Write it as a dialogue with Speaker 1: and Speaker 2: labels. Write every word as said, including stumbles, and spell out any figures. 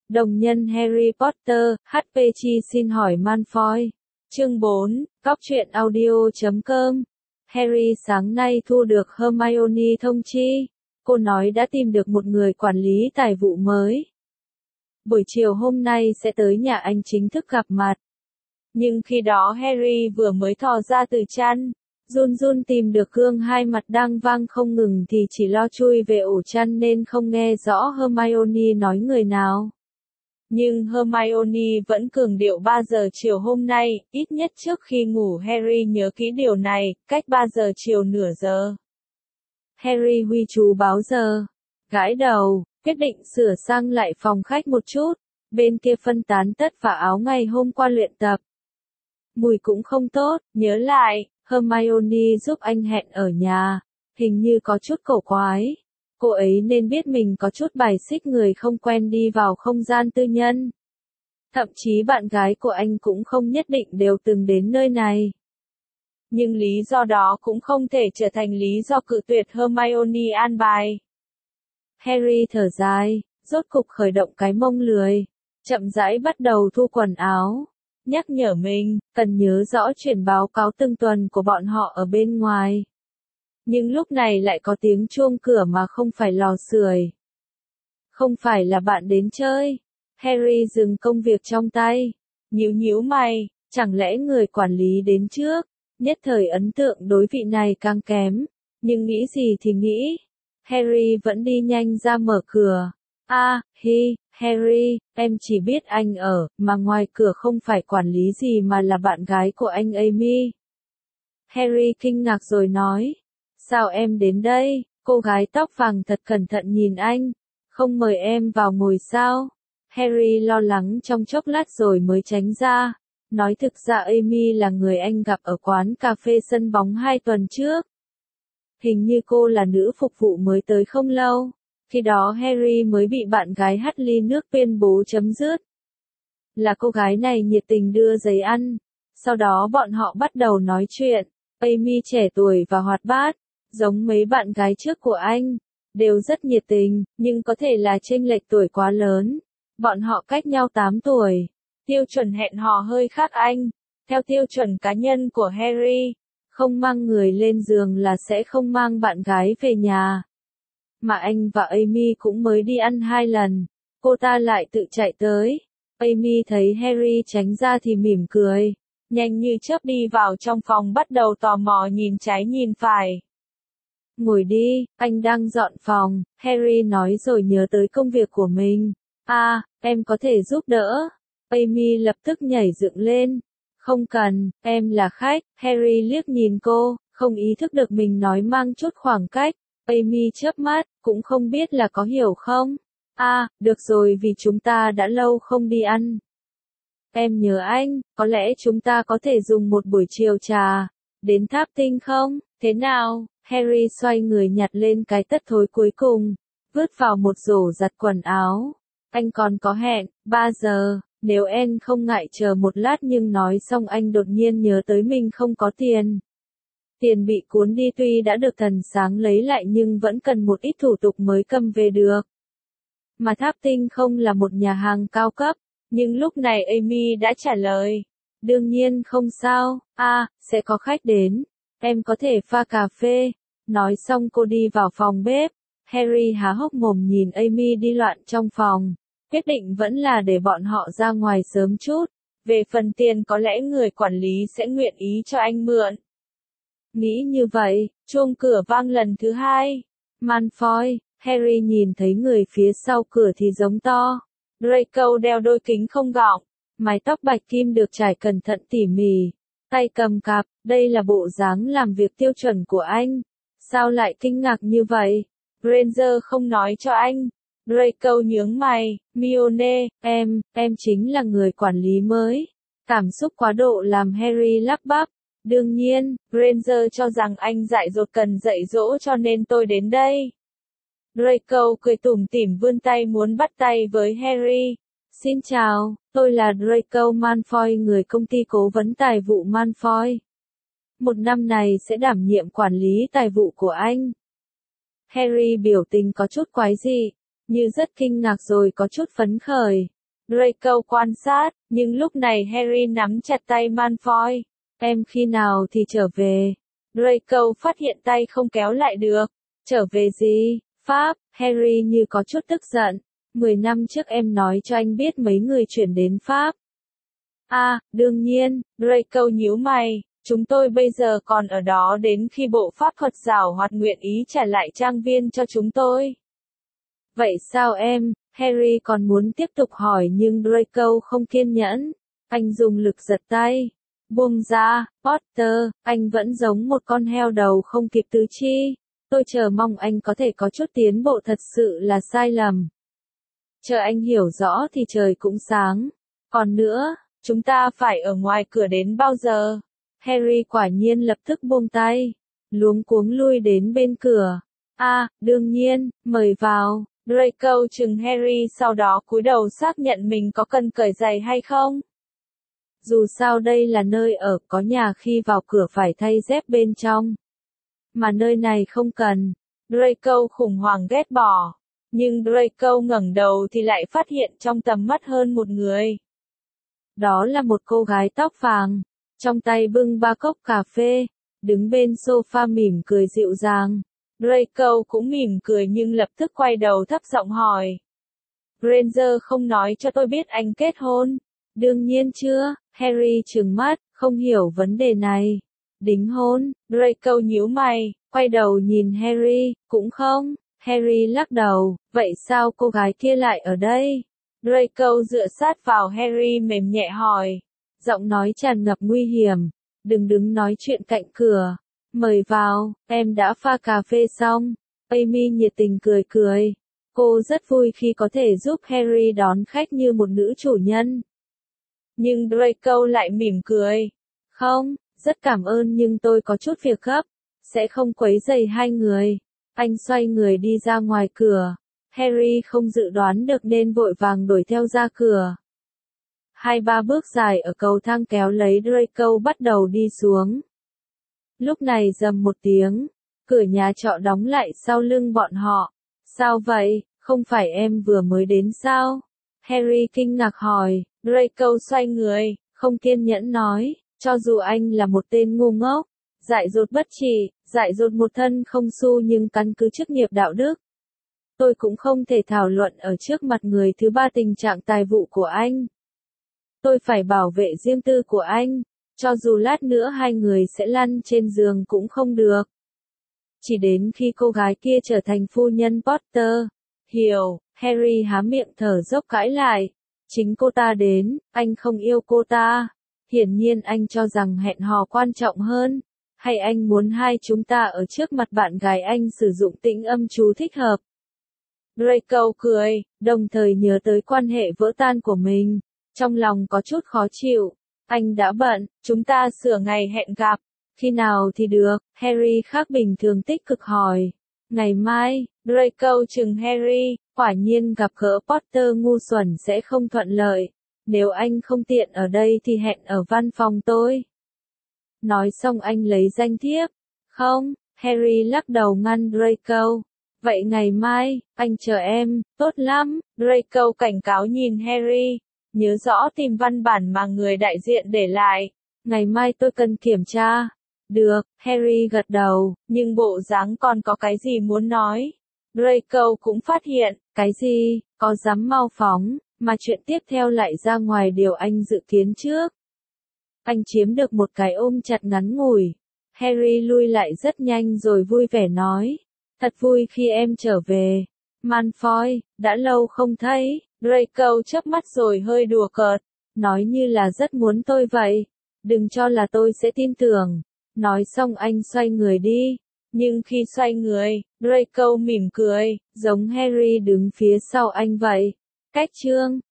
Speaker 1: Đồng nhân Harry Potter, hát pê Chi xin hỏi Malfoy. Chương bốn, Cóc truyện audio chấm com. Harry sáng nay thu được Hermione thông chi. Cô nói đã tìm được một người quản lý tài vụ mới. Buổi chiều hôm nay sẽ tới nhà anh chính thức gặp mặt. Nhưng khi đó Harry vừa mới thò ra từ chăn, run run tìm được gương hai mặt đang vang không ngừng thì chỉ lo chui về ổ chăn nên không nghe rõ Hermione nói người nào. Nhưng Hermione vẫn cường điệu ba giờ chiều hôm nay, ít nhất trước khi ngủ Harry nhớ kỹ điều này, cách ba giờ chiều nửa giờ. Harry huy chú báo giờ, gãi đầu, quyết định sửa sang lại phòng khách một chút, bên kia phân tán tất và áo ngày hôm qua luyện tập. Mùi cũng không tốt, nhớ lại, Hermione giúp anh hẹn ở nhà, hình như có chút cổ quái. Cô ấy nên biết mình có chút bài xích người không quen đi vào không gian tư nhân. Thậm chí bạn gái của anh cũng không nhất định đều từng đến nơi này. Nhưng lý do đó cũng không thể trở thành lý do cự tuyệt Hermione an bài. Harry thở dài, rốt cục khởi động cái mông lười, chậm rãi bắt đầu thu quần áo, nhắc nhở mình, cần nhớ rõ chuyển báo cáo từng tuần của bọn họ ở bên ngoài. Nhưng lúc này lại có tiếng chuông cửa mà không phải lò sưởi. Không phải là bạn đến chơi. Harry dừng công việc trong tay, nhíu nhíu mày, chẳng lẽ người quản lý đến trước? Nhất thời ấn tượng đối vị này càng kém, nhưng nghĩ gì thì nghĩ. Harry vẫn đi nhanh ra mở cửa. A, à, hi, Harry, em chỉ biết anh ở, mà ngoài cửa không phải quản lý gì mà là bạn gái của anh Amy. Harry kinh ngạc rồi nói. Sao em đến đây? Cô gái tóc vàng thật cẩn thận nhìn anh. Không mời em vào ngồi sao? Harry lo lắng trong chốc lát rồi mới tránh ra. Nói thực ra Amy là người anh gặp ở quán cà phê sân bóng hai tuần trước. Hình như cô là nữ phục vụ mới tới không lâu. Khi đó Harry mới bị bạn gái hắt ly nước tuyên bố chấm dứt. Là cô gái này nhiệt tình đưa giấy ăn. Sau đó bọn họ bắt đầu nói chuyện. Amy trẻ tuổi và hoạt bát, giống mấy bạn gái trước của anh, đều rất nhiệt tình, nhưng có thể là chênh lệch tuổi quá lớn. Bọn họ cách nhau tám tuổi. Tiêu chuẩn hẹn hò hơi khác anh. Theo tiêu chuẩn cá nhân của Harry, không mang người lên giường là sẽ không mang bạn gái về nhà. Mà anh và Amy cũng mới đi ăn hai lần, cô ta lại tự chạy tới. Amy thấy Harry tránh ra thì mỉm cười, nhanh như chớp đi vào trong phòng bắt đầu tò mò nhìn trái nhìn phải. Ngồi đi, anh đang dọn phòng, Harry nói rồi nhớ tới công việc của mình. À, em có thể giúp đỡ. Amy lập tức nhảy dựng lên. Không cần, em là khách. Harry liếc nhìn cô, không ý thức được mình nói mang chút khoảng cách. Amy chớp mắt, cũng không biết là có hiểu không? À, được rồi vì chúng ta đã lâu không đi ăn. Em nhớ anh, có lẽ chúng ta có thể dùng một buổi chiều trà, đến tháp tinh không? Thế nào? Harry xoay người nhặt lên cái tất thối cuối cùng, vứt vào một rổ giặt quần áo. Anh còn có hẹn, ba giờ, nếu em không ngại chờ một lát nhưng nói xong anh đột nhiên nhớ tới mình không có tiền. Tiền bị cuốn đi tuy đã được thần sáng lấy lại nhưng vẫn cần một ít thủ tục mới cầm về được. Mà tháp tinh không là một nhà hàng cao cấp, nhưng lúc này Amy đã trả lời. Đương nhiên không sao, à, sẽ có khách đến, em có thể pha cà phê. Nói xong cô đi vào phòng bếp. Harry há hốc mồm nhìn Amy đi loạn trong phòng. Quyết định vẫn là để bọn họ ra ngoài sớm chút. Về phần tiền có lẽ người quản lý sẽ nguyện ý cho anh mượn. Nghĩ như vậy, chuông cửa vang lần thứ hai. Malfoy, Harry nhìn thấy người phía sau cửa thì giống to. Draco đeo đôi kính không gọng, mái tóc bạch kim được trải cẩn thận tỉ mỉ, tay cầm cặp, đây là bộ dáng làm việc tiêu chuẩn của anh. Sao lại kinh ngạc như vậy? Granger không nói cho anh. Draco nhướng mày, Hermione, em, em chính là người quản lý mới. Cảm xúc quá độ làm Harry lắp bắp. Đương nhiên, Granger cho rằng anh dại dột cần dạy dỗ cho nên tôi đến đây. Draco cười tủm tỉm vươn tay muốn bắt tay với Harry. Xin chào, tôi là Draco Malfoy, người công ty cố vấn tài vụ Malfoy. Một năm này sẽ đảm nhiệm quản lý tài vụ của anh. Harry biểu tình có chút quái dị, như rất kinh ngạc rồi có chút phấn khởi. Draco quan sát, nhưng lúc này Harry nắm chặt tay Malfoy. Em khi nào thì trở về? Draco phát hiện tay không kéo lại được. Trở về gì? Pháp, Harry như có chút tức giận. Mười năm trước em nói cho anh biết mấy người chuyển đến Pháp. À, đương nhiên, Draco nhíu mày. Chúng tôi bây giờ còn ở đó đến khi bộ pháp thuật giảo hoạt nguyện ý trả lại trang viên cho chúng tôi. Vậy sao em? Harry còn muốn tiếp tục hỏi nhưng Draco không kiên nhẫn. Anh dùng lực giật tay. Buông ra, Potter, anh vẫn giống một con heo đầu không kịp tứ chi. Tôi chờ mong anh có thể có chút tiến bộ, thật sự là sai lầm. Chờ anh hiểu rõ thì trời cũng sáng. Còn nữa, chúng ta phải ở ngoài cửa đến bao giờ? Harry quả nhiên lập tức buông tay. Luống cuống lui đến bên cửa. À, đương nhiên, mời vào. Draco chừng Harry sau đó cúi đầu xác nhận mình có cần cởi giày hay không. Dù sao đây là nơi ở, có nhà khi vào cửa phải thay dép bên trong. Mà nơi này không cần. Draco khủng hoảng ghét bỏ. Nhưng Draco ngẩng đầu thì lại phát hiện trong tầm mắt hơn một người. Đó là một cô gái tóc vàng, trong tay bưng ba cốc cà phê, đứng bên sofa mỉm cười dịu dàng. Draco cũng mỉm cười nhưng lập tức quay đầu thấp giọng hỏi. Granger không nói cho tôi biết anh kết hôn. Đương nhiên chưa, Harry trừng mắt, không hiểu vấn đề này. Đính hôn, Draco nhíu mày, quay đầu nhìn Harry, cũng không. Harry lắc đầu, vậy sao cô gái kia lại ở đây? Draco dựa sát vào Harry mềm nhẹ hỏi. Giọng nói tràn ngập nguy hiểm. Đừng đứng nói chuyện cạnh cửa. Mời vào, em đã pha cà phê xong. Amy nhiệt tình cười cười. Cô rất vui khi có thể giúp Harry đón khách như một nữ chủ nhân. Nhưng Draco lại mỉm cười. Không, rất cảm ơn nhưng tôi có chút việc gấp. Sẽ không quấy rầy hai người. Anh xoay người đi ra ngoài cửa. Harry không dự đoán được nên vội vàng đuổi theo ra cửa. Hai ba bước dài ở cầu thang kéo lấy Draco bắt đầu đi xuống. Lúc này rầm một tiếng, cửa nhà trọ đóng lại sau lưng bọn họ. Sao vậy, không phải em vừa mới đến sao? Harry kinh ngạc hỏi. Draco xoay người, không kiên nhẫn nói, cho dù anh là một tên ngu ngốc, dại dột bất trị, dại dột một thân không xu nhưng căn cứ chức nghiệp đạo đức. Tôi cũng không thể thảo luận ở trước mặt người thứ ba tình trạng tài vụ của anh. Tôi phải bảo vệ riêng tư của anh, cho dù lát nữa hai người sẽ lăn trên giường cũng không được. Chỉ đến khi cô gái kia trở thành phu nhân Potter. Hiểu, Harry há miệng thở dốc cãi lại. Chính cô ta đến, anh không yêu cô ta. Hiển nhiên anh cho rằng hẹn hò quan trọng hơn. Hay anh muốn hai chúng ta ở trước mặt bạn gái anh sử dụng tĩnh âm chú thích hợp. Draco cười, đồng thời nhớ tới quan hệ vỡ tan của mình. Trong lòng có chút khó chịu. Anh đã bận, chúng ta sửa ngày hẹn gặp. Khi nào thì được? Harry khác bình thường tích cực hỏi. Ngày mai, Draco chừng Harry, quả nhiên gặp gỡ Potter ngu xuẩn sẽ không thuận lợi. Nếu anh không tiện ở đây thì hẹn ở văn phòng tôi. Nói xong anh lấy danh thiếp. Không, Harry lắc đầu ngăn Draco. Vậy ngày mai, anh chờ em, tốt lắm. Draco cảnh cáo nhìn Harry. Nhớ rõ tìm văn bản mà người đại diện để lại. Ngày mai tôi cần kiểm tra. Được, Harry gật đầu, nhưng bộ dáng còn có cái gì muốn nói. Draco cũng phát hiện, cái gì, có dám mau phóng, mà chuyện tiếp theo lại ra ngoài điều anh dự kiến trước. Anh chiếm được một cái ôm chặt ngắn ngủi. Harry lui lại rất nhanh rồi vui vẻ nói. Thật vui khi em trở về. Malfoy, đã lâu không thấy. Draco chớp mắt rồi hơi đùa cợt. Nói như là rất muốn tôi vậy. Đừng cho là tôi sẽ tin tưởng. Nói xong anh xoay người đi. Nhưng khi xoay người, Draco mỉm cười, giống Harry đứng phía sau anh vậy. Cách chương